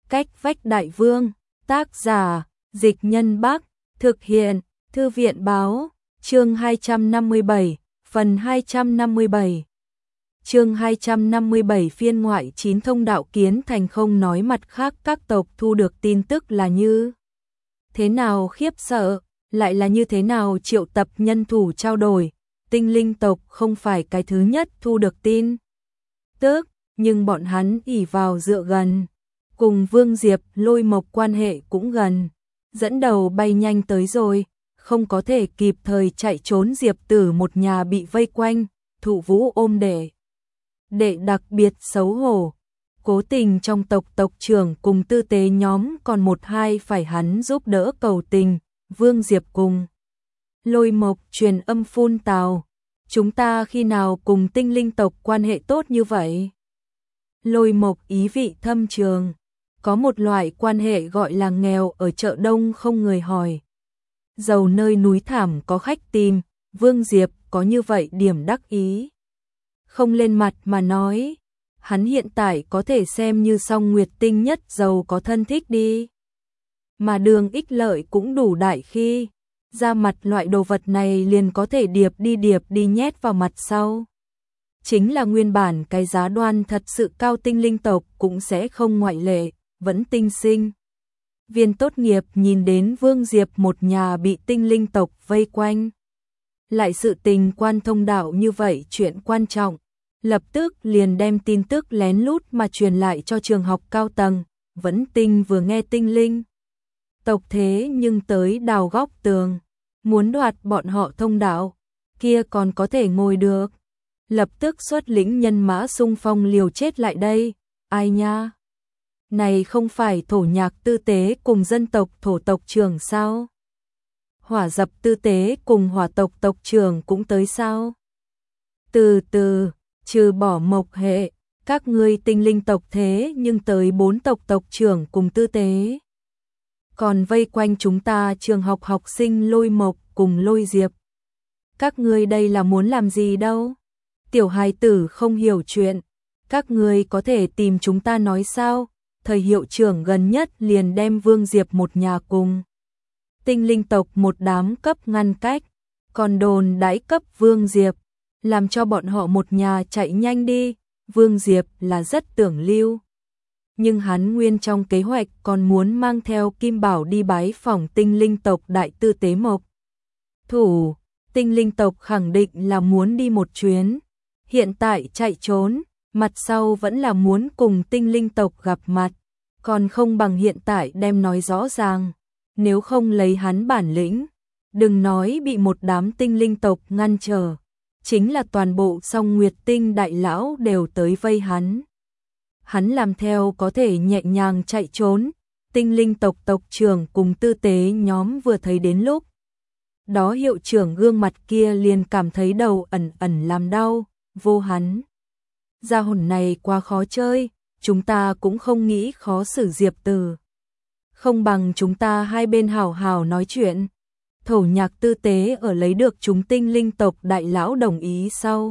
Cách vách đại vương, tác giả, Dịch Nhân Bắc, thực hiện, Thư viện báo, chương 257, phần 257. Chương 257 phiên ngoại 9 thông đạo Kiến Thành không nói mặt khác các tộc thu được tin tức là như thế nào khiếp sợ, lại là như thế nào triệu tập nhân thủ trao đổi, tinh linh tộc không phải cái thứ nhất thu được tin tức, nhưng bọn hắn ỷ vào dựa gần, cùng Vương Diệp Lôi Mộc quan hệ cũng gần, dẫn đầu bay nhanh tới rồi, không có thể kịp thời chạy trốn. Diệp Tử một nhà bị vây quanh, Thụ Vũ ôm đệ đặc biệt xấu hổ. Cố Tình trong tộc trưởng cùng tư tế nhóm còn một hai phải hắn giúp đỡ cầu tình. Vương Diệp cùng Lôi Mộc truyền âm phun tào, chúng ta khi nào cùng tinh linh tộc quan hệ tốt như vậy? Lôi Mộc ý vị thâm trường, có một loại quan hệ gọi là nghèo ở chợ đông không người hỏi, giàu nơi núi thảm có khách tìm. Vương Diệp có như vậy điểm đắc ý, không lên mặt mà nói, hắn hiện tại có thể xem như Song Nguyệt Tinh nhất giàu có thân thích đi. Mà đường ích lợi cũng đủ đại khi, ra mặt loại đồ vật này liền có thể điệp đi nhét vào mặt sau. Chính là nguyên bản cái giá đoan thật sự cao tinh linh tộc cũng sẽ không ngoại lệ, vẫn tinh sinh. Viên tốt nghiệp nhìn đến Vương Diệp một nhà bị tinh linh tộc vây quanh. Lại sự tình quan thông đạo như vậy chuyện quan trọng, lập tức liền đem tin tức lén lút mà truyền lại cho trường học cao tầng. Vẫn Tinh vừa nghe tinh linh tộc thế nhưng tới đào góc tường, muốn đoạt bọn họ thông đạo, kia còn có thể ngồi được. Lập tức xuất lĩnh nhân mã xung phong liều chết lại đây. Ai nha? Này không phải Thổ Nhạc tư tế cùng dân tộc Thổ tộc trưởng sao? Hỏa Dập tư tế cùng Hỏa tộc tộc trưởng cũng tới sao? Từ từ, trừ bỏ Mộc hệ, các ngươi tinh linh tộc thế nhưng tới 4 tộc trưởng cùng tư tế. Còn vây quanh chúng ta trường học học sinh Lôi Mộc cùng Lôi Diệp. Các ngươi đây là muốn làm gì đâu? Tiểu hài tử không hiểu chuyện, các ngươi có thể tìm chúng ta nói sao? Thời hiệu trưởng gần nhất liền đem Vương Diệp một nhà cùng tinh linh tộc một đám cấp ngăn cách, còn đồn đãi cấp Vương Diệp, làm cho bọn họ một nhà chạy nhanh đi. Vương Diệp là rất tưởng lưu, nhưng hắn nguyên trong kế hoạch còn muốn mang theo Kim Bảo đi bái phỏng tinh linh tộc đại tư tế Mộc thủ. Tinh linh tộc khẳng định là muốn đi một chuyến, hiện tại chạy trốn, mặt sau vẫn là muốn cùng tinh linh tộc gặp mặt, còn không bằng hiện tại đem nói rõ ràng. Nếu không lấy hắn bản lĩnh, đừng nói bị một đám tinh linh tộc ngăn trở, chính là toàn bộ Song Nguyệt Tinh đại lão đều tới vây hắn. Hắn làm theo có thể nhẹ nhàng chạy trốn. Tinh linh tộc tộc trưởng cùng tư tế nhóm vừa thấy đến lúc đó hiệu trưởng gương mặt kia liền cảm thấy đầu ẩn ẩn làm đau. Vô hắn, gia hồn này quá khó chơi, chúng ta cũng không nghĩ khó xử Diệp Tử. Không bằng chúng ta hai bên hảo hảo nói chuyện. Thổ Nhạc tư tế ở lấy được chúng tinh linh tộc đại lão đồng ý sau,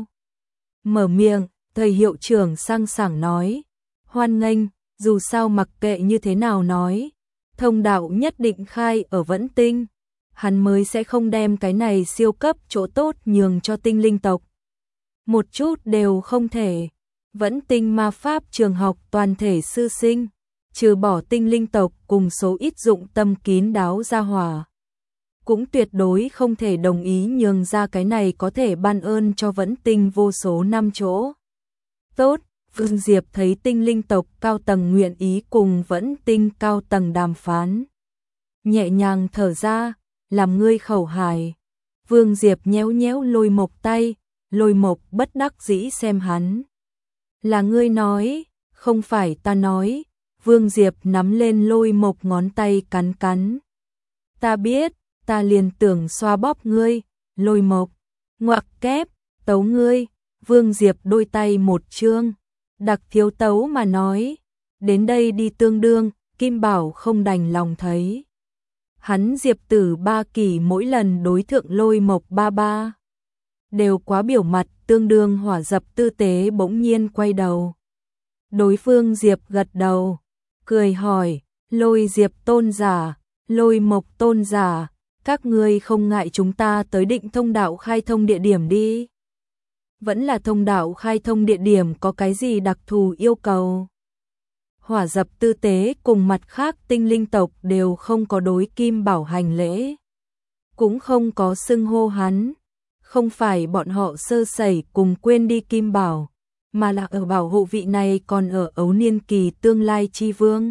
mở miệng, thầy hiệu trưởng sang sảng nói, hoan nghênh, dù sao mặc kệ như thế nào nói, thông đạo nhất định khai ở Vẫn Tinh, hắn mới sẽ không đem cái này siêu cấp chỗ tốt nhường cho tinh linh tộc. Một chút đều không thể. Vẫn Tinh ma pháp trường học toàn thể sư sinh, trừ bỏ tinh linh tộc cùng số ít dụng tâm kín đáo gia hỏa, cũng tuyệt đối không thể đồng ý nhường ra cái này có thể ban ơn cho Vẫn Tinh vô số năm chỗ tốt. Vương Diệp thấy tinh linh tộc cao tầng nguyện ý cùng Vẫn Tinh cao tầng đàm phán, nhẹ nhàng thở ra, làm ngươi khẩu hài. Vương Diệp nhéo nhéo Lôi Mộc tay, Lôi Mộc bất đắc dĩ xem hắn. Là ngươi nói, không phải ta nói. Vương Diệp nắm lên Lôi Mộc ngón tay cắn cắn. Ta biết, ta liền tưởng xoa bóp ngươi. Lôi Mộc, ngoặc kép, tấu ngươi. Vương Diệp đôi tay một trương, đặc thiếu tấu mà nói. Đến đây đi tương đương, Kim Bảo không đành lòng thấy. Hắn Diệp Tử ba kỳ mỗi lần đối thượng Lôi Mộc ba đều quá biểu mặt, tương đương. Hỏa Dập tư tế bỗng nhiên quay đầu. Đối phương Diệp gật đầu, cười hỏi, Lôi Diệp tôn giả, Lôi Mộc tôn giả, các ngươi không ngại chúng ta tới Định Thông đạo khai thông địa điểm đi. Vẫn là thông đạo khai thông địa điểm có cái gì đặc thù yêu cầu? Hỏa Dập tư tế cùng mặt khác tinh linh tộc đều không có đối Kim Bảo hành lễ, cũng không có xưng hô hắn, không phải bọn họ sơ sẩy cùng quên đi Kim Bảo, mà là ở bảo hộ vị này còn ở ấu niên kỳ tương lai chi vương.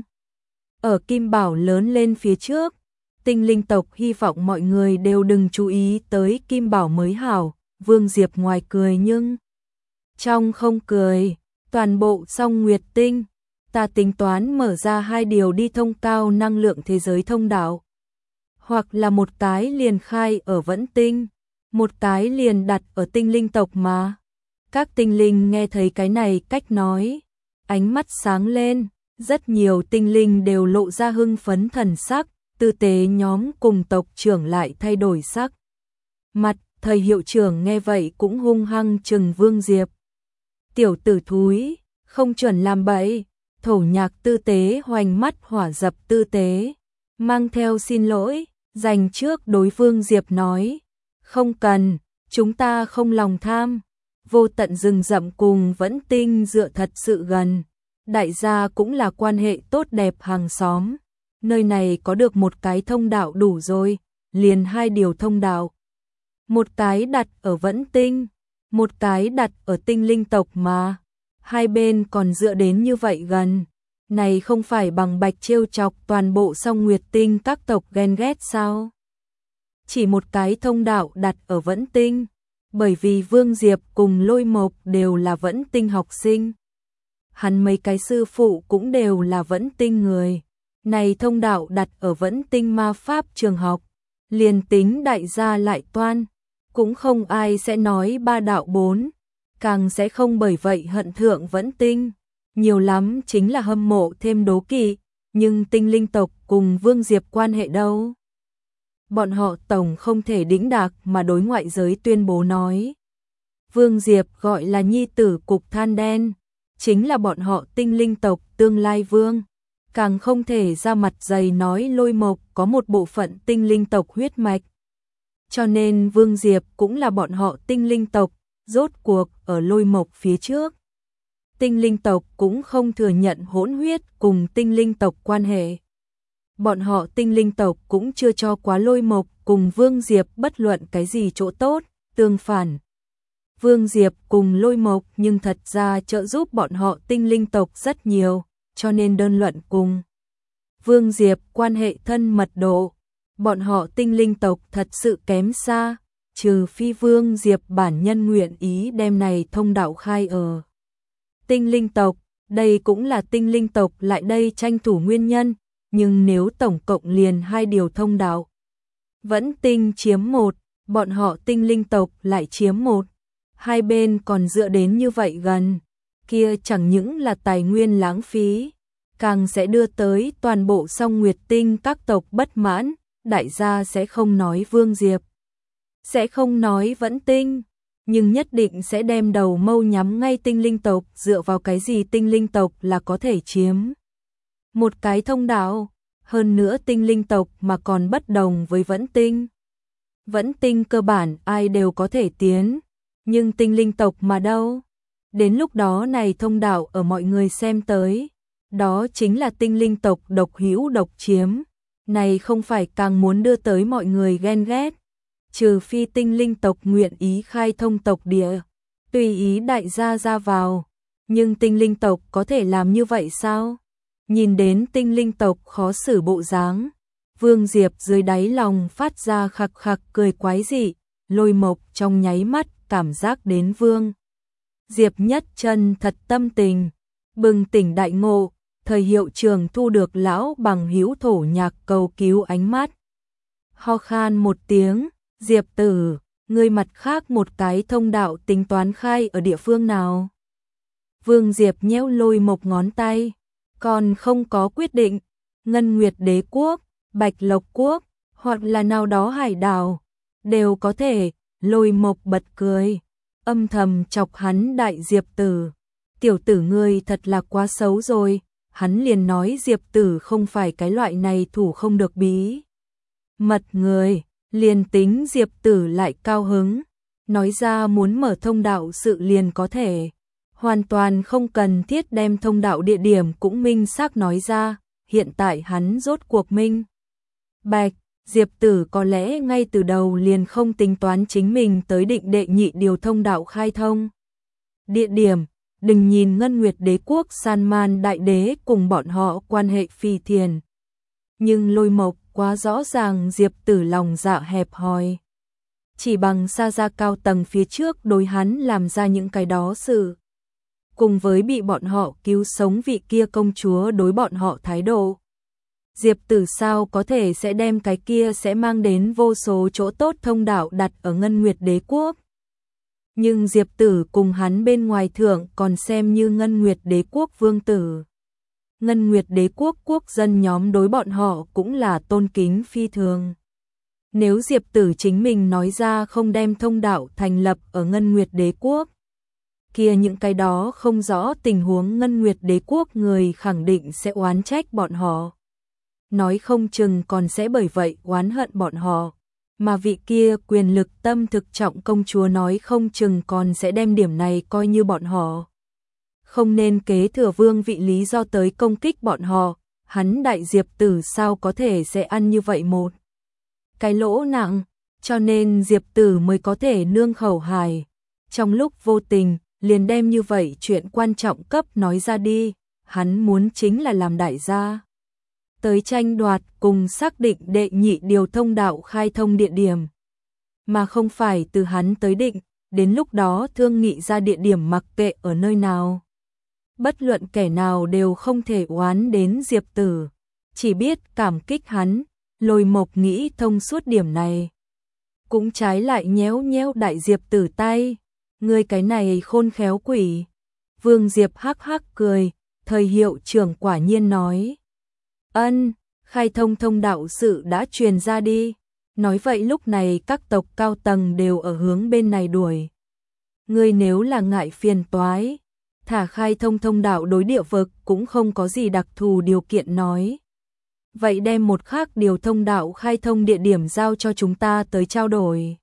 Ở Kim Bảo lớn lên phía trước, tinh linh tộc hy vọng mọi người đều đừng chú ý tới Kim Bảo mới hảo. Vương Diệp ngoài cười nhưng trong không cười. Toàn bộ Song Nguyệt Tinh, ta tính toán mở ra 2 điều đi thông cao năng lượng thế giới thông đạo, hoặc là một cái liền khai ở Vẫn Tinh, một cái liền đặt ở tinh linh tộc mà. Các tinh linh nghe thấy cái này cách nói, ánh mắt sáng lên, rất nhiều tinh linh đều lộ ra hưng phấn thần sắc, tư tế nhóm cùng tộc trưởng lại thay đổi sắc mặt. Thầy hiệu trưởng nghe vậy cũng hung hăng trừng Vương Diệp. Tiểu tử thúi, không chuẩn làm bậy. Thổ Nhạc tư tế hoành mắt Hỏa Dập tư tế, mang theo xin lỗi, dành trước đối Vương Diệp nói, không cần, chúng ta không lòng tham. Vô tận rừng rậm cùng Vẫn Tinh dựa thật sự gần, đại gia cũng là quan hệ tốt đẹp hàng xóm. Nơi này có được một cái thông đạo đủ rồi, liền 2 điều thông đạo. Một cái đặt ở Vẫn Tinh, một cái đặt ở tinh linh tộc mà. 2 bên còn dựa đến như vậy gần. Này không phải bằng bạch trêu chọc toàn bộ Song Nguyệt Tinh các tộc ghen ghét sao? Chỉ một cái thông đạo đặt ở Vẫn Tinh, bởi vì Vương Diệp cùng Lôi Mộc đều là Vẫn Tinh học sinh. Hắn mấy cái sư phụ cũng đều là Vẫn Tinh người. Này thông đạo đặt ở Vẫn Tinh ma pháp trường học, liền tính đại gia lại toan, cũng không ai sẽ nói 3 đạo 4, càng sẽ không bởi vậy hận thượng Vẫn Tinh. Nhiều lắm chính là hâm mộ thêm đố kỵ, nhưng tinh linh tộc cùng Vương Diệp quan hệ đâu? Bọn họ tổng không thể đĩnh đạc mà đối ngoại giới tuyên bố nói. Vương Diệp gọi là nhi tử cục than đen, chính là bọn họ tinh linh tộc tương lai vương. Càng không thể ra mặt dày nói Lôi Mộc có một bộ phận tinh linh tộc huyết mạch. Cho nên Vương Diệp cũng là bọn họ tinh linh tộc, rốt cuộc ở Lôi Mộc phía trước. Tinh linh tộc cũng không thừa nhận hỗn huyết cùng tinh linh tộc quan hệ. Bọn họ tinh linh tộc cũng chưa cho quá Lôi Mộc cùng Vương Diệp bất luận cái gì chỗ tốt, tương phản. Vương Diệp cùng Lôi Mộc nhưng thật ra trợ giúp bọn họ tinh linh tộc rất nhiều, cho nên đơn luận cùng Vương Diệp quan hệ thân mật độ, bọn họ tinh linh tộc thật sự kém xa, trừ phi Vương Diệp bản nhân nguyện ý đem này thông đạo khai ở tinh linh tộc, đây cũng là tinh linh tộc lại đây tranh thủ nguyên nhân, nhưng nếu tổng cộng liền 2 điều thông đạo, Vẫn Tinh chiếm 1, bọn họ tinh linh tộc lại chiếm 1, 2 bên còn dựa đến như vậy gần, kia chẳng những là tài nguyên lãng phí, càng sẽ đưa tới toàn bộ Song Nguyệt Tinh các tộc bất mãn, đại gia sẽ không nói Vương Diệp, sẽ không nói Vẫn Tinh, nhưng nhất định sẽ đem đầu mâu nhắm ngay tinh linh tộc, dựa vào cái gì tinh linh tộc là có thể chiếm một cái thông đạo, hơn nữa tinh linh tộc mà còn bất đồng với Vẫn Tinh. Vẫn Tinh cơ bản ai đều có thể tiến, nhưng tinh linh tộc mà đâu? Đến lúc đó này thông đạo ở mọi người xem tới, đó chính là tinh linh tộc độc hữu độc chiếm, này không phải càng muốn đưa tới mọi người ghen ghét. Trừ phi tinh linh tộc nguyện ý khai thông tộc địa, tùy ý đại gia ra vào, nhưng tinh linh tộc có thể làm như vậy sao? Nhìn đến tinh linh tộc khó xử bộ dáng, Vương Diệp dưới đáy lòng phát ra khặc khặc cười quái dị, Lôi Mộc trong nháy mắt cảm giác đến Vương Diệp nhất chân thật tâm tình, bừng tỉnh đại ngộ, thời hiệu trường thu được lão bằng hữu Thổ Nhạc cầu cứu ánh mắt. Ho khan một tiếng, Diệp tử, ngươi mặt khác một cái thông đạo tính toán khai ở địa phương nào? Vương Diệp nhéo Lôi Mộc ngón tay, còn không có quyết định, Ngân Nguyệt Đế Quốc, Bạch Lộc Quốc, hoặc là nào đó hải đảo, đều có thể. Lôi Mộc bật cười, âm thầm chọc hắn đại Diệp tử. Tiểu tử ngươi thật là quá xấu rồi, hắn liền nói Diệp Tử không phải cái loại này thủ không được bí mật người, liền tính Diệp Tử lại cao hứng, nói ra muốn mở thông đạo sự liền có thể, hoàn toàn không cần thiết đem thông đạo địa điểm cũng minh xác nói ra, hiện tại hắn rốt cuộc minh bạch, Diệp Tử có lẽ ngay từ đầu liền không tính toán chính mình tới định đệ nhị điều thông đạo khai thông. Địa điểm, đừng nhìn Ngân Nguyệt Đế quốc San-man Đại Đế cùng bọn họ quan hệ phi thiền. Nhưng Lôi Mộc quá rõ ràng Diệp Tử lòng dạ hẹp hòi. Chỉ bằng xa ra cao tầng phía trước đối hắn làm ra những cái đó sự. Cùng với bị bọn họ cứu sống vị kia công chúa đối bọn họ thái độ. Diệp Tử sao có thể sẽ đem cái kia sẽ mang đến vô số chỗ tốt thông đạo đặt ở Ngân Nguyệt Đế quốc. Nhưng Diệp Tử cùng hắn bên ngoài thượng còn xem như Ngân Nguyệt Đế quốc vương tử. Ngân Nguyệt Đế quốc quốc dân nhóm đối bọn họ cũng là tôn kính phi thường. Nếu Diệp Tử chính mình nói ra không đem thông đạo thành lập ở Ngân Nguyệt Đế quốc, kia những cái đó không rõ tình huống Ngân Nguyệt Đế quốc người khẳng định sẽ oán trách bọn họ. Nói không chừng còn sẽ bởi vậy oán hận bọn họ. Mà vị kia quyền lực tâm thực trọng công chúa nói không chừng còn sẽ đem điểm này coi như bọn họ không nên kế thừa vương vị lý do tới công kích bọn họ, hắn Đại Diệp Tử sao có thể sẽ ăn như vậy một cái lỗ nặng, cho nên Diệp Tử mới có thể nương khẩu hài. Trong lúc vô tình, liền đem như vậy chuyện quan trọng cấp nói ra đi, hắn muốn chính là làm đại gia. Tới tranh đoạt cùng xác định đệ nhị điều thông đạo khai thông địa điểm. Mà không phải từ hắn tới định, đến lúc đó thương nghị ra địa điểm mặc kệ ở nơi nào. Bất luận kẻ nào đều không thể oán đến Diệp Tử, chỉ biết cảm kích hắn, Lôi Mộc nghĩ thông suốt điểm này. Cũng trái lại nhéo nhéo Đại Diệp Tử tay, ngươi cái này khôn khéo quỷ. Vương Diệp hắc hắc cười, thời hiệu trưởng quả nhiên nói. Ân, khai thông thông đạo sự đã truyền ra đi. Nói vậy lúc này các tộc cao tầng đều ở hướng bên này đuổi. Ngươi nếu là ngại phiền toái, thả khai thông thông đạo đối địa vực cũng không có gì đặc thù điều kiện nói. Vậy đem một khác điều thông đạo khai thông địa điểm giao cho chúng ta tới trao đổi.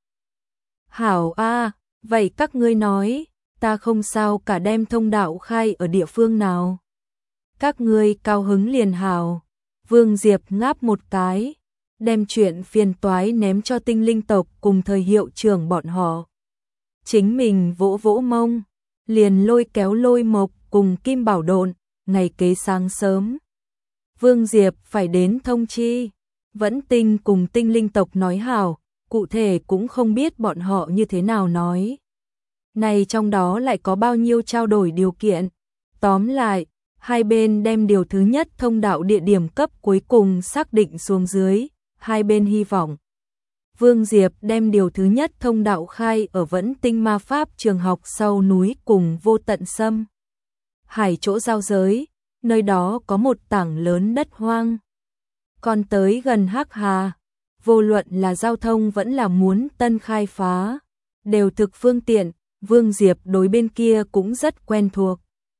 Hảo a, vậy các ngươi nói, ta không sao cả đem thông đạo khai ở địa phương nào. Các ngươi cao hứng liền hảo. Vương Diệp ngáp một cái, đem chuyện phiền toái ném cho tinh linh tộc cùng thời hiệu trưởng bọn họ. Chính mình vỗ vỗ mông, liền lôi kéo Lôi Mộc cùng Kim Bảo Độn, ngày kế sáng sớm. Vương Diệp phải đến thông chi, Vẫn Tinh cùng tinh linh tộc nói hảo, cụ thể cũng không biết bọn họ như thế nào nói. Này trong đó lại có bao nhiêu trao đổi điều kiện. Tóm lại, hai bên đem điều thứ nhất thông đạo địa điểm cấp cuối cùng xác định xuống dưới, hai bên hy vọng. Vương Diệp đem điều thứ nhất thông đạo khai ở Vẫn Tinh ma pháp trường học sau núi cùng Vô Tận Sâm. Hải chỗ giao giới, nơi đó có một tảng lớn đất hoang. Còn tới gần Hắc Hà, vô luận là giao thông vẫn là muốn tân khai phá, đều thực phương tiện, Vương Diệp đối bên kia cũng rất quen thuộc.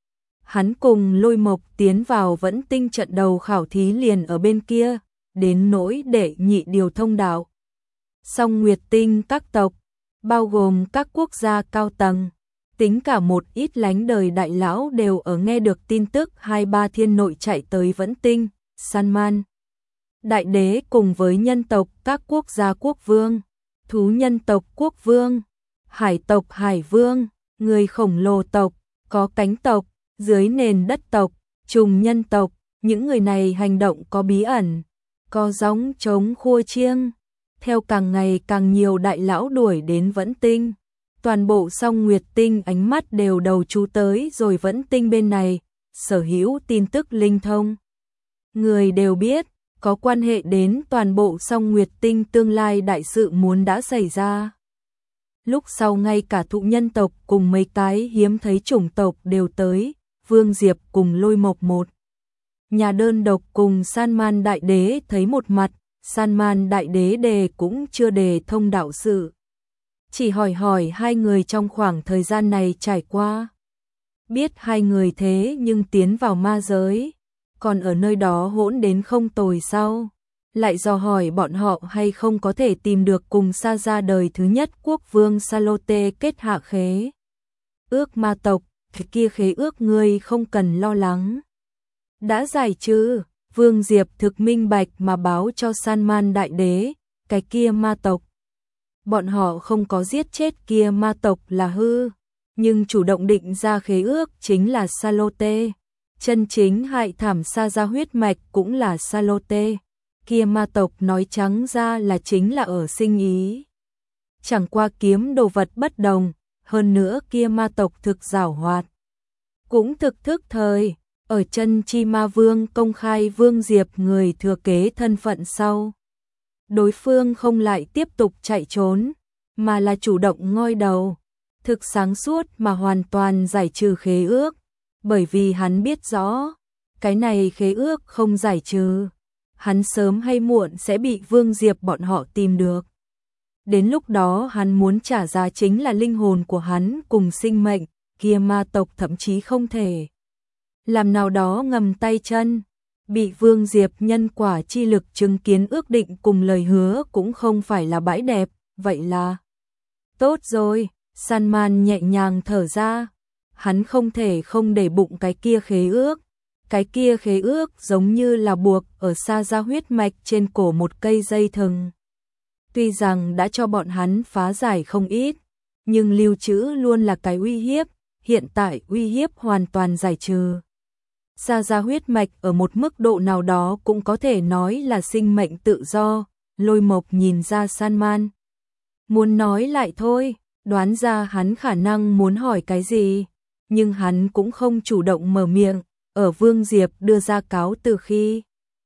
Hắn cùng Lôi Mộc tiến vào Vẫn Tinh trận đầu khảo thí liền ở bên kia, đến nỗi đệ nhị điều thông đạo. Song Nguyệt Tinh các tộc, bao gồm các quốc gia cao tầng, tính cả một ít lánh đời đại lão đều ở nghe được tin tức 2-3 thiên nội chạy tới Vẫn Tinh, San-man. Đại đế cùng với nhân tộc các quốc gia quốc vương, thú nhân tộc quốc vương, hải tộc hải vương, người khổng lồ tộc, có cánh tộc, dưới nền đất tộc, trùng nhân tộc, những người này hành động có bí ẩn, có gióng trống khua chiêng. Theo càng ngày càng nhiều đại lão đuổi đến Vẫn Tinh, toàn bộ Song Nguyệt Tinh ánh mắt đều đầu chú tới rồi Vẫn Tinh bên này, sở hữu tin tức linh thông. Người đều biết, có quan hệ đến toàn bộ Song Nguyệt Tinh tương lai đại sự muốn đã xảy ra. Lúc sau ngay cả thụ nhân tộc cùng mấy cái hiếm thấy chủng tộc đều tới, Vương Diệp cùng Lôi Mộc một nhà đơn độc cùng San-man đại đế thấy một mặt. San-man đại đế đề cũng chưa đề thông đạo sự. Chỉ hỏi hai người trong khoảng thời gian này trải qua. Biết hai người thế nhưng tiến vào ma giới. còn ở nơi đó hỗn đến không tồi sao? Lại dò hỏi bọn họ hay không có thể tìm được cùng Sa Gia đời thứ nhất quốc vương Salote kết hạ khế ước ma tộc, cái kia khế ước ngươi không cần lo lắng. Đã giải trừ, Vương Diệp thực minh bạch mà báo cho Salman đại đế, cái kia ma tộc. Bọn họ không có giết chết kia ma tộc là hư, nhưng chủ động định ra khế ước chính là Salote. Chân chính hại thảm Sa Gia huyết mạch cũng là Salote. Kia ma tộc nói trắng ra là chính là ở sinh ý. Chẳng qua kiếm đồ vật bất đồng, hơn nữa kia ma tộc thực giảo hoạt. Cũng thực thức thời, ở chân chi ma vương công khai Vương Diệp người thừa kế thân phận sau. Đối phương không lại tiếp tục chạy trốn, mà là chủ động ngoi đầu, thực sáng suốt mà hoàn toàn giải trừ khế ước, bởi vì hắn biết rõ, cái này khế ước không giải trừ, hắn sớm hay muộn sẽ bị Vương Diệp bọn họ tìm được. Đến lúc đó hắn muốn trả giá chính là linh hồn của hắn cùng sinh mệnh, kia ma tộc thậm chí không thể làm nào đó ngầm tay chân, bị Vương Diệp nhân quả chi lực chứng kiến ước định cùng lời hứa cũng không phải là bãi đẹp, vậy là tốt rồi. Salman nhẹ nhàng thở ra, hắn không thể không để bụng cái kia khế ước. Cái kia khế ước giống như là buộc ở Sa Gia huyết mạch trên cổ một cây dây thừng. Tuy rằng đã cho bọn hắn phá giải không ít, nhưng lưu trữ luôn là cái uy hiếp, hiện tại uy hiếp hoàn toàn giải trừ. Sa Gia huyết mạch ở một mức độ nào đó cũng có thể nói là sinh mệnh tự do, Lôi Mộc nhìn ra Salman. Muốn nói lại thôi, đoán ra hắn khả năng muốn hỏi cái gì, nhưng hắn cũng không chủ động mở miệng, ở Vương Diệp đưa ra cáo từ khi.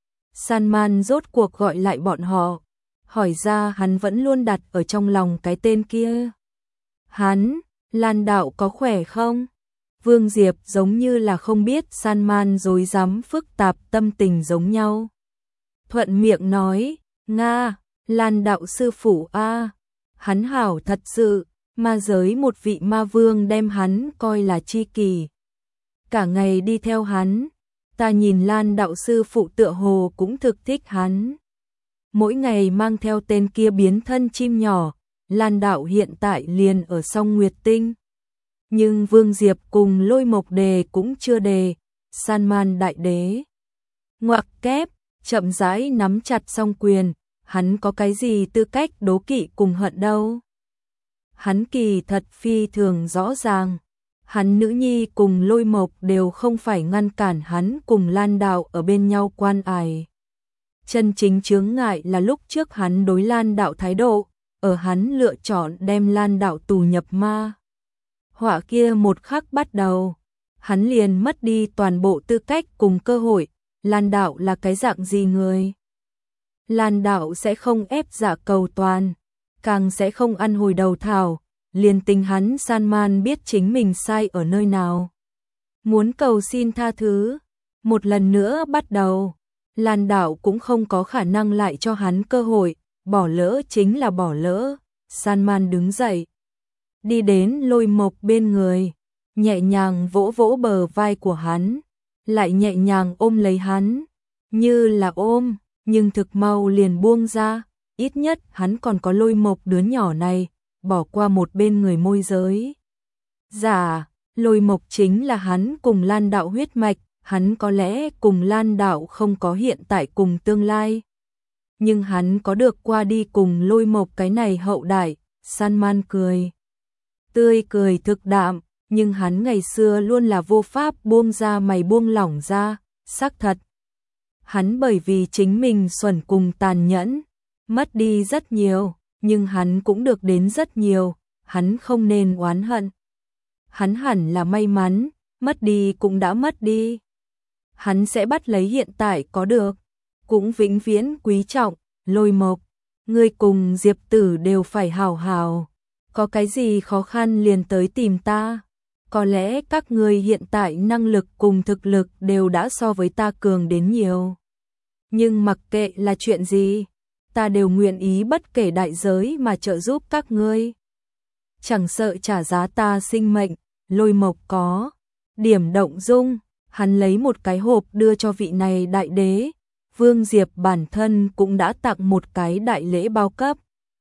Salman rốt cuộc gọi lại bọn họ, hỏi ra hắn vẫn luôn đặt ở trong lòng cái tên kia. Hắn, Lan đạo có khỏe không? Vương Diệp giống như là không biết Salman rối rắm phức tạp tâm tình giống nhau. Thuận miệng nói, Nga, Lan đạo sư phụ a, hắn hảo thật sự, ma giới một vị ma vương đem hắn coi là chi kỷ. Cả ngày đi theo hắn, ta nhìn Lan đạo sư phụ tựa hồ cũng thực thích hắn. Mỗi ngày mang theo tên kia biến thân chim nhỏ, Lan đạo hiện tại liền ở song Nguyệt Tinh. Nhưng Vương Diệp cùng Lôi Mộc đề cũng chưa đề, Salman đại đế. Ngoặc kép, chậm rãi nắm chặt song quyền, hắn có cái gì tư cách đố kỵ cùng hận đâu. Hắn kỳ thật phi thường rõ ràng, hắn nữ nhi cùng Lôi Mộc đều không phải ngăn cản hắn cùng Lan đạo ở bên nhau quan ải. Chân chính chướng ngại là lúc trước hắn đối Lan đạo thái độ, ở hắn lựa chọn đem Lan đạo tù nhập ma họa kia một khắc bắt đầu, hắn liền mất đi toàn bộ tư cách cùng cơ hội. Lan đạo là cái dạng gì người? Lan đạo sẽ không ép dạ cầu toàn, càng sẽ không ăn hồi đầu thảo, liền tình hắn Salman biết chính mình sai ở nơi nào. Muốn cầu xin tha thứ, một lần nữa bắt đầu, Lan đạo cũng không có khả năng lại cho hắn cơ hội, bỏ lỡ chính là bỏ lỡ. Salman đứng dậy, đi đến Lôi Mộc bên người, nhẹ nhàng vỗ vỗ bờ vai của hắn, lại nhẹ nhàng ôm lấy hắn, như là ôm, nhưng thực mau liền buông ra, ít nhất hắn còn có Lôi Mộc đứa nhỏ này, bỏ qua một bên người môi giới. Dạ, Lôi Mộc chính là hắn cùng Lan đạo huyết mạch, hắn có lẽ cùng Lan đạo không có hiện tại cùng tương lai. Nhưng hắn có được qua đi cùng Lôi Mộc cái này hậu đại. Salman cười. Tươi cười thực đạm, nhưng hắn ngày xưa luôn là vô pháp buông ra mày buông lỏng ra, xác thật. Hắn bởi vì chính mình xuẩn cùng tàn nhẫn, mất đi rất nhiều, nhưng hắn cũng được đến rất nhiều, hắn không nên oán hận. Hắn hẳn là may mắn, mất đi cũng đã mất đi. Hắn sẽ bắt lấy hiện tại có được, cũng vĩnh viễn quý trọng. Lôi Mộc, ngươi cùng Diệp Tử đều phải hảo hảo, có cái gì khó khăn liền tới tìm ta. Có lẽ các ngươi hiện tại năng lực cùng thực lực đều đã so với ta cường đến nhiều. Nhưng mặc kệ là chuyện gì, ta đều nguyện ý bất kể đại giới mà trợ giúp các ngươi. Chẳng sợ trả giá ta sinh mệnh. Lôi Mộc có điểm động dung, Hắn lấy một cái hộp đưa cho vị này đại đế, Vương Diệp bản thân cũng đã tặng một cái đại lễ bao cấp.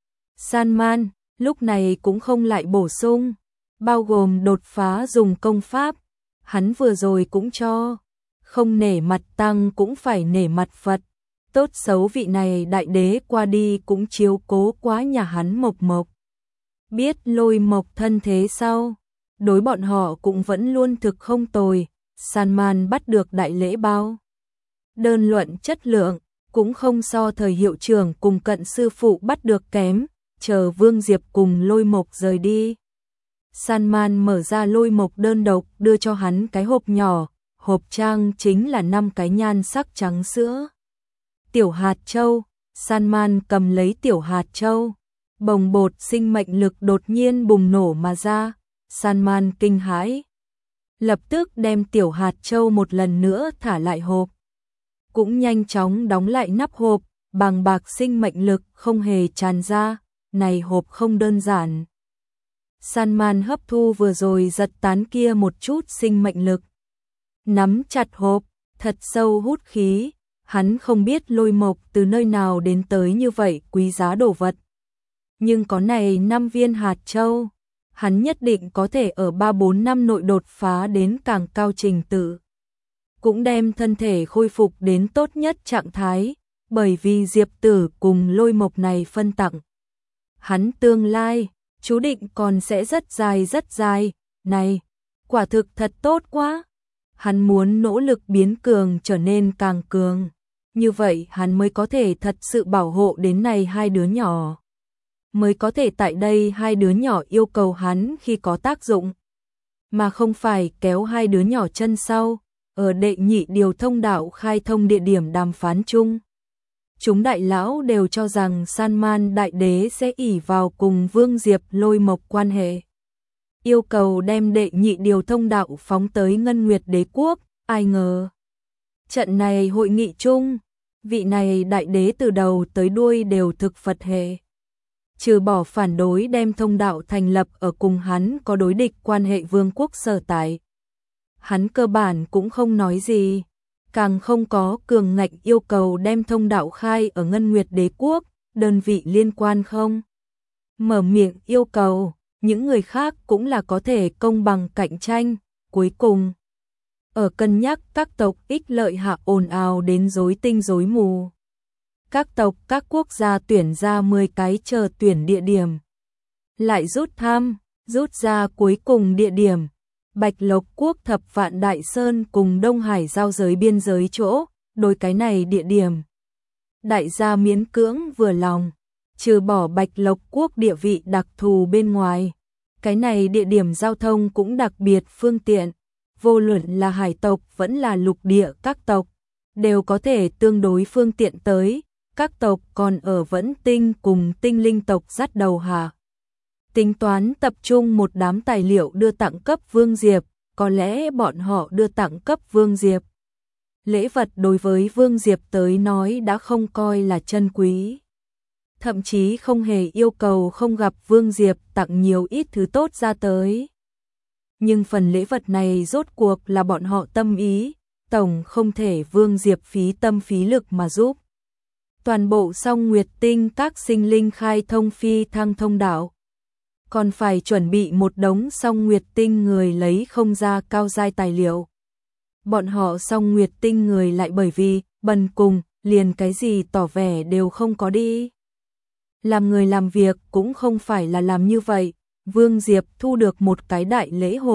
Salman lúc này cũng không lại bổ sung, bao gồm đột phá dùng công pháp, hắn vừa rồi cũng cho, không nể mặt tăng cũng phải nể mặt Phật, tốt xấu vị này đại đế qua đi cũng chiếu cố quá nhà hắn Mộc Mộc. Biết Lôi Mộc thân thế sau, đối bọn họ cũng vẫn luôn thực không tồi, Salman bắt được đại lễ bao. Đơn luận chất lượng, cũng không so thời hiệu trưởng cùng cận sư phụ bắt được kém, chờ Vương Diệp cùng Lôi Mộc rời đi. Salman mở ra Lôi Mộc đơn độc đưa cho hắn cái hộp nhỏ, hộp trang chính là 5 cái nhan sắc trắng sữa. Tiểu hạt châu, Salman cầm lấy tiểu hạt châu, bồng bột sinh mệnh lực đột nhiên bùng nổ mà ra, Salman kinh hãi. Lập tức đem tiểu hạt châu một lần nữa thả lại hộp. Cũng nhanh chóng đóng lại nắp hộp, bằng bạc sinh mệnh lực không hề tràn ra, này hộp không đơn giản. Salman hấp thu vừa rồi giật tán kia một chút sinh mệnh lực. Nắm chặt hộp, thật sâu hút khí, hắn không biết Lôi Mộc từ nơi nào đến tới như vậy quý giá đồ vật. Nhưng có này 5 viên hạt châu, hắn nhất định có thể ở 3-4 năm nội đột phá đến càng cao trình tự. Cũng đem thân thể khôi phục đến tốt nhất trạng thái, bởi vì Diệp Tử cùng Lôi Mộc này phân tặng. Hắn tương lai, chú định còn sẽ rất dài, này, quả thực thật tốt quá. Hắn muốn nỗ lực biến cường trở nên càng cường, như vậy hắn mới có thể thật sự bảo hộ đến này 2 đứa nhỏ. Mới có thể tại đây 2 đứa nhỏ yêu cầu hắn khi có tác dụng, mà không phải kéo 2 đứa nhỏ chân sau, ở đệ nhị điều thông đạo khai thông địa điểm đàm phán chung. Chúng đại lão đều cho rằng Salman đại đế sẽ ỷ vào cùng Vương Diệp Lôi Mộc quan hệ. Yêu cầu đem đệ nhị điều thông đạo phóng tới Ngân Nguyệt Đế Quốc, ai ngờ. Trận này hội nghị chung, vị này đại đế từ đầu tới đuôi đều thực Phật hệ. Trừ bỏ phản đối đem thông đạo thành lập ở cùng hắn có đối địch quan hệ vương quốc sở tại. Hắn cơ bản cũng không nói gì, càng không có cường ngạnh yêu cầu đem thông đạo khai ở Ngân Nguyệt Đế Quốc, đơn vị liên quan không. Mở miệng yêu cầu, những người khác cũng là có thể công bằng cạnh tranh, cuối cùng. Ở cân nhắc các tộc ích lợi hạ ồn ào đến rối tinh rối mù. Các tộc các quốc gia tuyển ra 10 cái chờ tuyển địa điểm. Lại rút ra cuối cùng địa điểm. Bạch Lộc Quốc Thập Vạn Đại Sơn cùng Đông Hải giao giới biên giới chỗ, đối cái này địa điểm. Đại gia miễn cưỡng vừa lòng, trừ bỏ Bạch Lộc Quốc địa vị đặc thù bên ngoài. Cái này địa điểm giao thông cũng đặc biệt phương tiện, vô luận là hải tộc vẫn là lục địa các tộc, đều có thể tương đối phương tiện tới, các tộc còn ở Vẫn Tinh cùng Tinh Linh tộc dắt đầu hạ. Tính toán tập trung một đám tài liệu đưa tặng cấp Vương Diệp, có lẽ bọn họ đưa tặng cấp Vương Diệp. Lễ vật đối với Vương Diệp tới nói đã không coi là chân quý. Thậm chí không hề yêu cầu không gặp Vương Diệp tặng nhiều ít thứ tốt ra tới. Nhưng phần lễ vật này rốt cuộc là bọn họ tâm ý, tổng không thể Vương Diệp phí tâm phí lực mà giúp. Toàn bộ Song Nguyệt Tinh các sinh linh khai thông phi thăng thông đạo. Còn phải chuẩn bị một đống Song Nguyệt Tinh người lấy không ra cao giai tài liệu. Bọn họ Song Nguyệt Tinh người lại bởi vì bần cùng, liền cái gì tỏ vẻ đều không có đi. Làm người làm việc cũng không phải là làm như vậy. Vương Diệp thu được một cái đại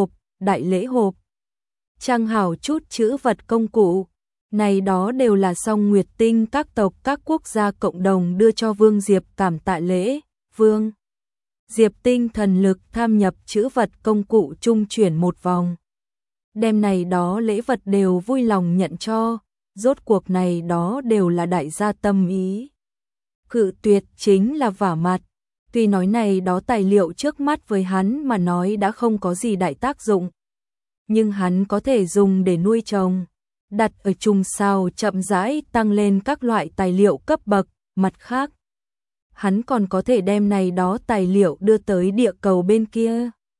lễ hộp. Trang hảo chút chữ vật công cụ. Này đó đều là Song Nguyệt Tinh các tộc các quốc gia cộng đồng đưa cho Vương Diệp cảm tạ lễ. Vương Diệp tinh thần lực tham nhập chữ vật công cụ trung chuyển một vòng. Đem này đó lễ vật đều vui lòng nhận cho, rốt cuộc này đó đều là đại gia tâm ý. Cự tuyệt chính là vả mặt, tuy nói này đó tài liệu trước mắt với hắn mà nói đã không có gì đại tác dụng. Nhưng hắn có thể dùng để nuôi trồng, đặt ở trùng sao chậm rãi tăng lên các loại tài liệu cấp bậc, mặt khác. Hắn còn có thể đem này đó tài liệu đưa tới địa cầu bên kia.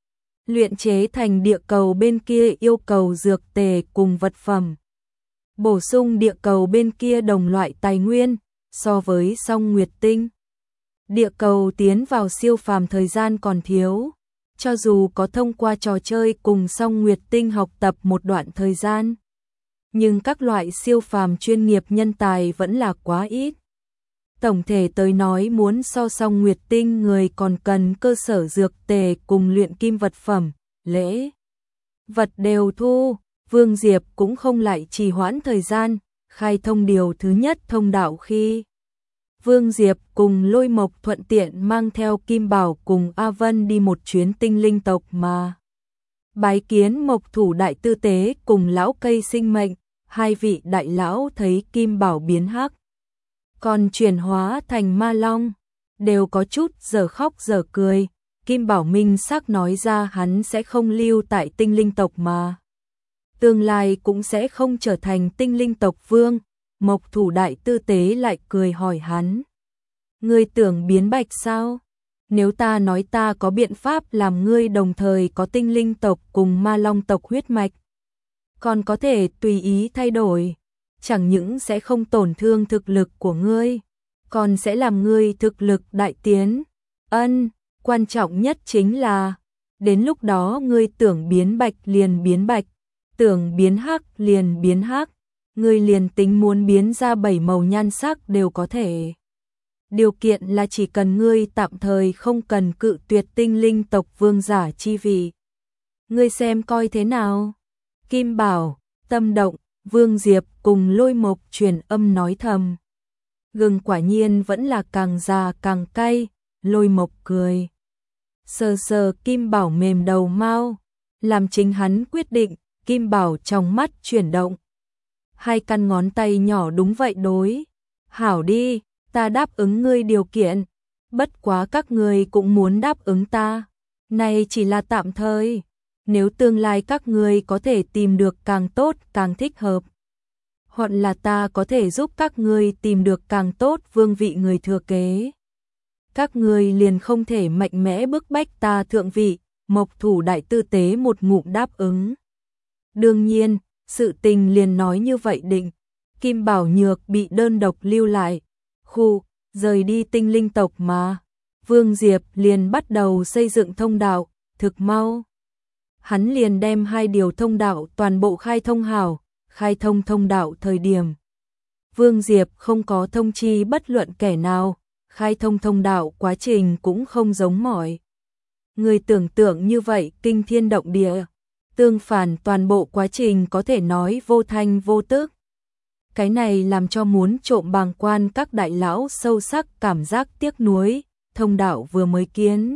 luyện chế thành địa cầu bên kia yêu cầu dược tề cùng vật phẩm. Bổ sung địa cầu bên kia đồng loại tài nguyên, so với Song Nguyệt Tinh. Địa cầu tiến vào siêu phàm thời gian còn thiếu, cho dù có thông qua trò chơi cùng Song Nguyệt Tinh học tập một đoạn thời gian. Nhưng các loại siêu phàm chuyên nghiệp nhân tài vẫn là quá ít. Tổng thể tới nói muốn so Song Nguyệt Tinh người còn cần cơ sở dược tề cùng luyện kim vật phẩm, lễ vật đều thu, Vương Diệp cũng không lại trì hoãn thời gian, khai thông điều thứ nhất thông đạo khi Vương Diệp cùng Lôi Mộc thuận tiện mang theo Kim Bảo cùng A Vân đi một chuyến tinh linh tộc mà. Bái kiến Mộc Thủ đại tư tế cùng lão cây sinh mệnh, hai vị đại lão thấy Kim Bảo biến hắc, còn chuyển hóa thành ma long, đều có chút giờ khóc giờ cười. Kim Bảo minh xác nói ra hắn sẽ không lưu tại tinh linh tộc mà. Tương lai cũng sẽ không trở thành tinh linh tộc vương. Mộc Thủ đại tư tế lại cười hỏi hắn. Ngươi tưởng biến bạch sao? Nếu ta nói ta có biện pháp làm ngươi đồng thời có tinh linh tộc cùng ma long tộc huyết mạch, còn có thể tùy ý thay đổi, chẳng những sẽ không tổn thương thực lực của ngươi, còn sẽ làm ngươi thực lực đại tiến. Quan trọng nhất chính là, đến lúc đó ngươi tưởng biến bạch liền biến bạch, tưởng biến hắc liền biến hắc, ngươi liền tính muốn biến ra 7 màu nhan sắc đều có thể. Điều kiện là chỉ cần ngươi tạm thời không cần cự tuyệt tinh linh tộc vương giả chi vị. Ngươi xem coi thế nào? Kim Bảo, tâm động, Vương Diệp cùng Lôi Mộc truyền âm nói thầm. Gừng quả nhiên vẫn là càng già càng cay, Lôi Mộc cười. Sờ sờ Kim Bảo mềm đầu mau, làm chính hắn quyết định. Kim Bảo trong mắt chuyển động. Hai căn ngón tay nhỏ đúng vậy đối. Hảo đi, ta đáp ứng ngươi điều kiện. Bất quá các ngươi cũng muốn đáp ứng ta. Này chỉ là tạm thời. Nếu tương lai các ngươi có thể tìm được càng tốt càng thích hợp, hoặc là ta có thể giúp các ngươi tìm được càng tốt vương vị người thừa kế, các ngươi liền không thể mạnh mẽ bức bách ta thượng vị. Mộc Thủ đại tư tế một ngụm đáp ứng. Đương nhiên, sự tình liền nói như vậy định. Kim Bảo Nhược bị đơn độc lưu lại, rời đi tinh linh tộc mà. Vương Diệp liền bắt đầu xây dựng thông đạo, thực mau. Hắn liền đem 2 điều thông đạo toàn bộ khai thông hảo, khai thông thông đạo thời điểm. Vương Diệp không có thông chi bất luận kẻ nào, khai thông thông đạo quá trình cũng không giống mọi người tưởng tượng như vậy kinh thiên động địa. Tương phản toàn bộ quá trình có thể nói vô thanh vô tức. Cái này làm cho muốn trộm bàng quan các đại lão sâu sắc cảm giác tiếc nuối. Thông đạo vừa mới kiến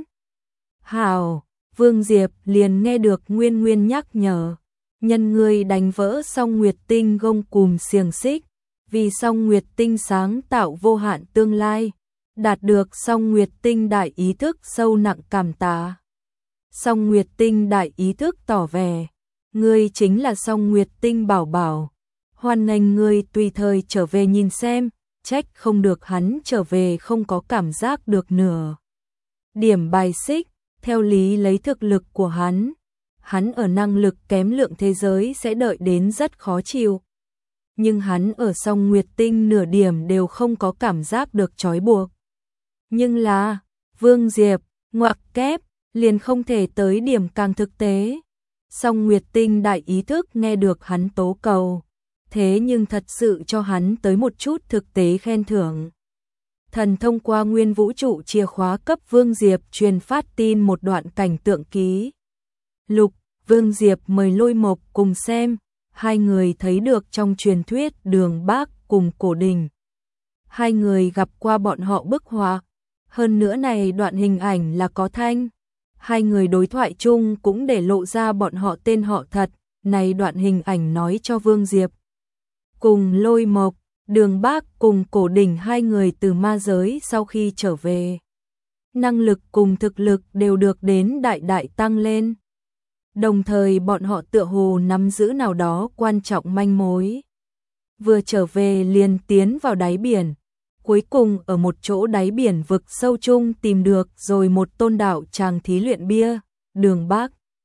hảo, Vương Diệp liền nghe được Nguyên Nguyên nhắc nhở. Nhân ngươi đánh vỡ Song Nguyệt Tinh gông cùm xiềng xích, vì Song Nguyệt Tinh sáng tạo vô hạn tương lai, đạt được Song Nguyệt Tinh đại ý thức sâu nặng cảm tạ. Song Nguyệt Tinh đại ý thức tỏ vẻ, ngươi chính là Song Nguyệt Tinh bảo bảo, hoan nghênh ngươi tùy thời trở về nhìn xem. Trách không được hắn trở về không có cảm giác được nửa điểm bài xích. Theo lý lấy thực lực của hắn ở năng lực kém lượng thế giới sẽ đợi đến rất khó chịu. Nhưng hắn ở Song Nguyệt Tinh nửa điểm đều không có cảm giác được trói buộc. Nhưng là, Vương Diệp, ngoặc kép, liền không thể tới điểm càng thực tế. Song Nguyệt Tinh đại ý thức nghe được hắn tố cầu, thế nhưng thật sự cho hắn tới một chút thực tế khen thưởng. Thần thông qua nguyên vũ trụ chìa khóa cấp Vương Diệp truyền phát tin một đoạn cảnh tượng ký lục. Vương Diệp mời Lôi Mộc cùng xem, 2 người thấy được trong truyền thuyết Đường Bác cùng Cổ Đình. 2 người gặp qua bọn họ bức họa, hơn nữa này đoạn hình ảnh là có thanh. 2 người đối thoại chung cũng để lộ ra bọn họ tên họ thật. Này đoạn hình ảnh nói cho Vương Diệp cùng Lôi Mộc, Đường Bác cùng Cổ Đình 2 người từ ma giới sau khi trở về, năng lực cùng thực lực đều được đến đại đại tăng lên. Đồng thời bọn họ tựa hồ nắm giữ nào đó quan trọng manh mối. Vừa trở về liền tiến vào đáy biển, cuối cùng ở một chỗ đáy biển vực sâu chung tìm được rồi một tôn đạo tràng thí luyện bia. Đường Bác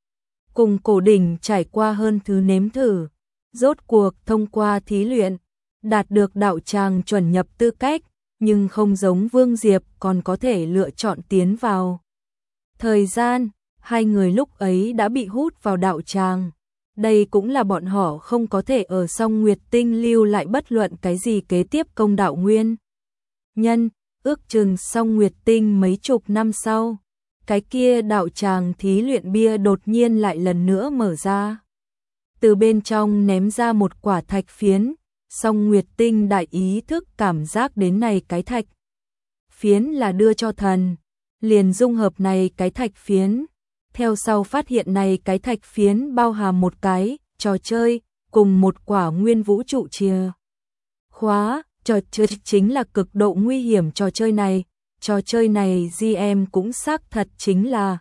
cùng Cổ Đỉnh trải qua hơn thứ nếm thử, rốt cuộc thông qua thí luyện, đạt được đạo tràng chuẩn nhập tư cách, nhưng không giống Vương Diệp còn có thể lựa chọn tiến vào. Thời gian, hai người lúc ấy đã bị hút vào đạo tràng. Đây cũng là bọn họ không có thể ở Song Nguyệt Tinh lưu lại bất luận cái gì kế tiếp công đạo nguyên nhân, ước chừng Song Nguyệt Tinh mấy chục năm sau, cái kia đạo tràng thí luyện bia đột nhiên lại lần nữa mở ra. Từ bên trong ném ra một quả thạch phiến, Song Nguyệt Tinh đại ý thức cảm giác đến này cái thạch phiến là đưa cho thần, liền dung hợp này cái thạch phiến. Theo sau phát hiện này cái thạch phiến bao hàm một cái trò chơi cùng một quả nguyên vũ trụ chìa khóa. Trò chơi chính là cực độ nguy hiểm trò chơi này. Trò chơi này GM cũng xác thật chính là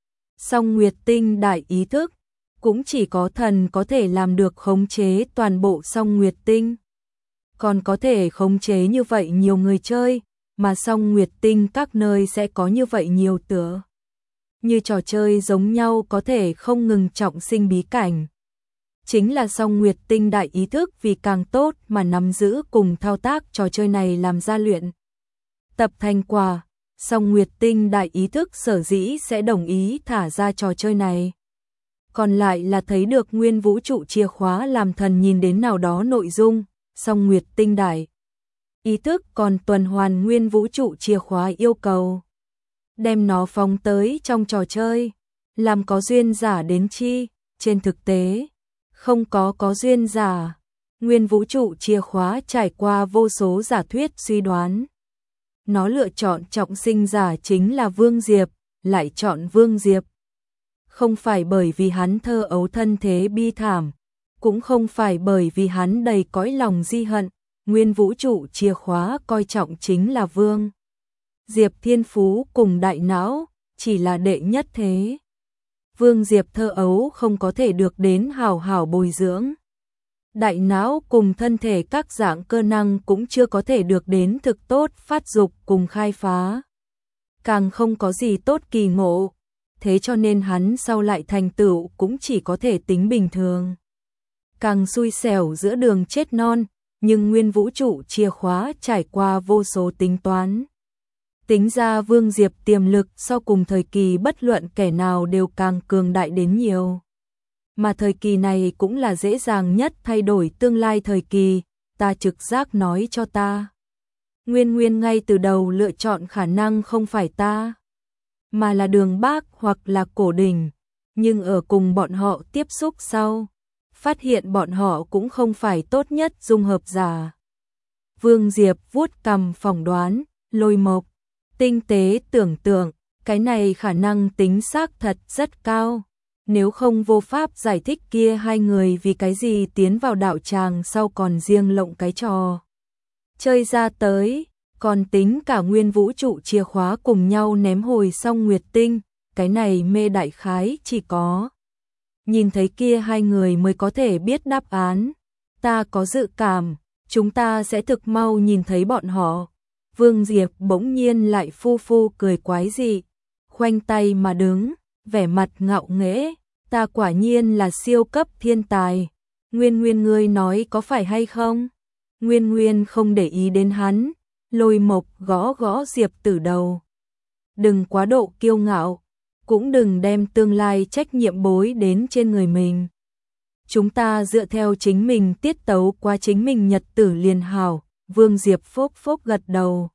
Song Nguyệt Tinh đại ý thức, cũng chỉ có thần có thể làm được khống chế toàn bộ Song Nguyệt Tinh. Còn có thể khống chế như vậy nhiều người chơi, mà Song Nguyệt Tinh các nơi sẽ có như vậy nhiều tựa như trò chơi giống nhau có thể không ngừng trọng sinh bí cảnh. Chính là Song Nguyệt Tinh đại ý thức vì càng tốt mà nắm giữ cùng thao tác trò chơi này làm ra luyện tập thành quả. Song Nguyệt Tinh đại ý thức sở dĩ sẽ đồng ý thả ra trò chơi này. Còn lại là thấy được nguyên vũ trụ chìa khóa làm thần nhìn đến nào đó nội dung, Song Nguyệt Tinh đại ý thức còn tuần hoàn nguyên vũ trụ chìa khóa yêu cầu đem nó phóng tới trong trò chơi, làm có duyên giả đến chi, trên thực tế, không có duyên giả. Nguyên vũ trụ chìa khóa trải qua vô số giả thuyết suy đoán. Nó lựa chọn trọng sinh giả chính là Vương Diệp, lại chọn Vương Diệp. Không phải bởi vì hắn thơ ấu thân thế bi thảm, cũng không phải bởi vì hắn đầy cõi lòng di hận, nguyên vũ trụ chìa khóa coi trọng chính là Vương Diệp thiên phú cùng đại não, chỉ là đệ nhất thế. Vương Diệp thơ ấu không có thể được đến hảo hảo bồi dưỡng. Đại não cùng thân thể các dạng cơ năng cũng chưa có thể được đến thực tốt phát dục cùng khai phá. Càng không có gì tốt kỳ ngộ, thế cho nên hắn sau lại thành tựu cũng chỉ có thể tính bình thường. Càng xui xẻo giữa đường chết non, nhưng nguyên vũ trụ chìa khóa trải qua vô số tính toán. Tính ra Vương Diệp tiềm lực so cùng thời kỳ bất luận kẻ nào đều càng cường đại đến nhiều. Mà thời kỳ này cũng là dễ dàng nhất thay đổi tương lai thời kỳ, ta trực giác nói cho ta. Nguyên ngay từ đầu lựa chọn khả năng không phải ta, mà là Đường Bác hoặc là Cổ Đỉnh, nhưng ở cùng bọn họ tiếp xúc sau, phát hiện bọn họ cũng không phải tốt nhất dung hợp giả. Vương Diệp vuốt cằm phỏng đoán, Lôi Mộc tinh tế tưởng tượng, cái này khả năng tính xác thật rất cao. Nếu không vô pháp giải thích kia hai người vì cái gì tiến vào đạo tràng sau còn riêng lộng cái trò chơi ra tới, còn tính cả nguyên vũ trụ chìa khóa cùng nhau ném hồi Song Nguyệt Tinh, cái này mê đại khái chỉ có nhìn thấy kia hai người mới có thể biết đáp án. Ta có dự cảm, chúng ta sẽ thực mau nhìn thấy bọn họ. Vương Diệp bỗng nhiên lại phu phu cười quái dị, khoanh tay mà đứng, vẻ mặt ngạo nghễ, ta quả nhiên là siêu cấp thiên tài. Nguyên ngươi nói có phải hay không? Nguyên không để ý đến hắn, Lôi Mộc gõ gõ Diệp Tử đầu. Đừng quá độ kiêu ngạo, cũng đừng đem tương lai trách nhiệm bối đến trên người mình. Chúng ta dựa theo chính mình tiết tấu qua chính mình nhật tử liền hảo. Vương Diệp phốc gật đầu.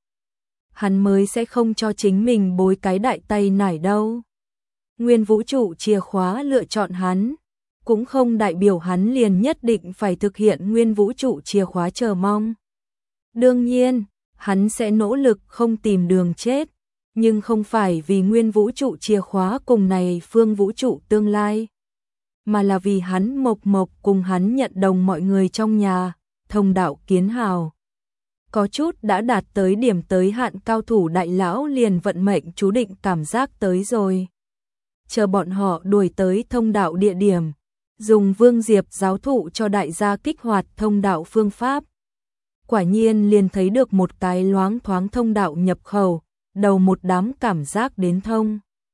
Hắn mới sẽ không cho chính mình bối cái đại tay nải đâu. Nguyên vũ trụ chìa khóa lựa chọn hắn, cũng không đại biểu hắn liền nhất định phải thực hiện nguyên vũ trụ chìa khóa chờ mong. Đương nhiên, hắn sẽ nỗ lực không tìm đường chết, nhưng không phải vì nguyên vũ trụ chìa khóa cùng này phương vũ trụ tương lai, mà là vì hắn Mộc cùng hắn nhận đồng mọi người trong nhà, Thông Đạo Kiến Hào. Có chút đã đạt tới điểm tới hạn cao thủ đại lão liền vận mệnh chú định cảm giác tới rồi. Chờ bọn họ đuổi tới thông đạo địa điểm, dùng Vương Diệp giáo thụ cho đại gia kích hoạt thông đạo phương pháp. Quả nhiên liền thấy được một cái loáng thoáng thông đạo nhập khẩu, đầu một đám cảm giác đến thông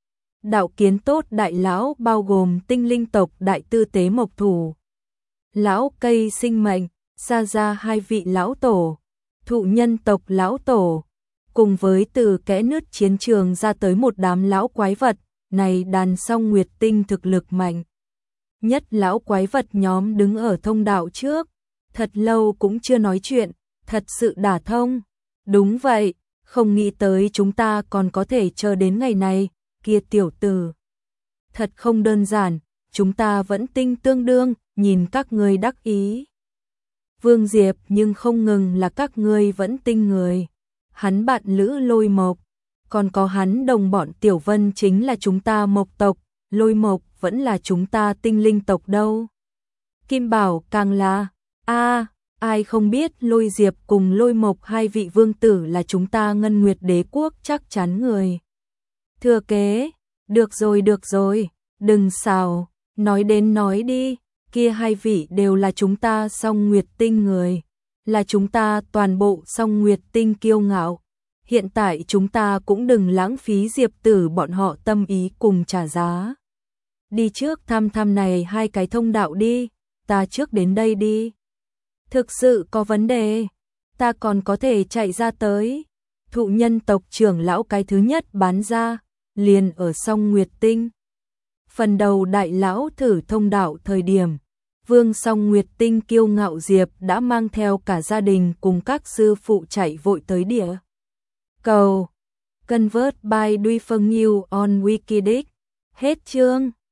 đạo kiến tốt đại lão bao gồm tinh linh tộc đại tư tế mộc thủ. Lão cây sinh mệnh, xa ra hai vị lão tổ, thụ nhân tộc lão tổ, cùng với từ kẽ nứt chiến trường ra tới một đám lão quái vật, này đàn song nguyệt tinh thực lực mạnh. Nhất lão quái vật nhóm đứng ở thông đạo trước, thật lâu cũng chưa nói chuyện, thật sự đả thông. Đúng vậy, không nghĩ tới chúng ta còn có thể chờ đến ngày này, kia tiểu tử. Thật không đơn giản, chúng ta vẫn tinh tương đương, nhìn các ngươi đắc ý. Vương Diệp nhưng không ngừng là các ngươi vẫn tinh người. Hắn bạn lữ Lôi Mộc, còn có hắn đồng bọn Tiểu Vân chính là chúng ta Mộc tộc, Lôi Mộc vẫn là chúng ta tinh linh tộc đâu. Kim Bảo càng là, ai không biết Lôi Diệp cùng Lôi Mộc hai vị vương tử là chúng ta Ngân Nguyệt Đế quốc chắc chắn người. Thừa kế, được rồi, đừng xào, nói đến nói đi, kia hai vị đều là chúng ta Song Nguyệt Tinh người, là chúng ta toàn bộ Song Nguyệt Tinh kiêu ngạo. Hiện tại chúng ta cũng đừng lãng phí Diệp tử bọn họ tâm ý cùng trả giá. Đi trước thăm này hai cái thông đạo đi, ta trước đến đây đi. Thực sự có vấn đề, ta còn có thể chạy ra tới. Thụ nhân tộc trưởng lão cái thứ nhất bán ra, liền ở Song Nguyệt Tinh. Phần đầu đại lão thử thông đạo thời điểm, Vương Song Nguyệt Tinh kiêu ngạo Diệp đã mang theo cả gia đình cùng các sư phụ chạy vội tới địa cầu. Convert by Duy Phương Nhiêu on Wikidex. Hết chương.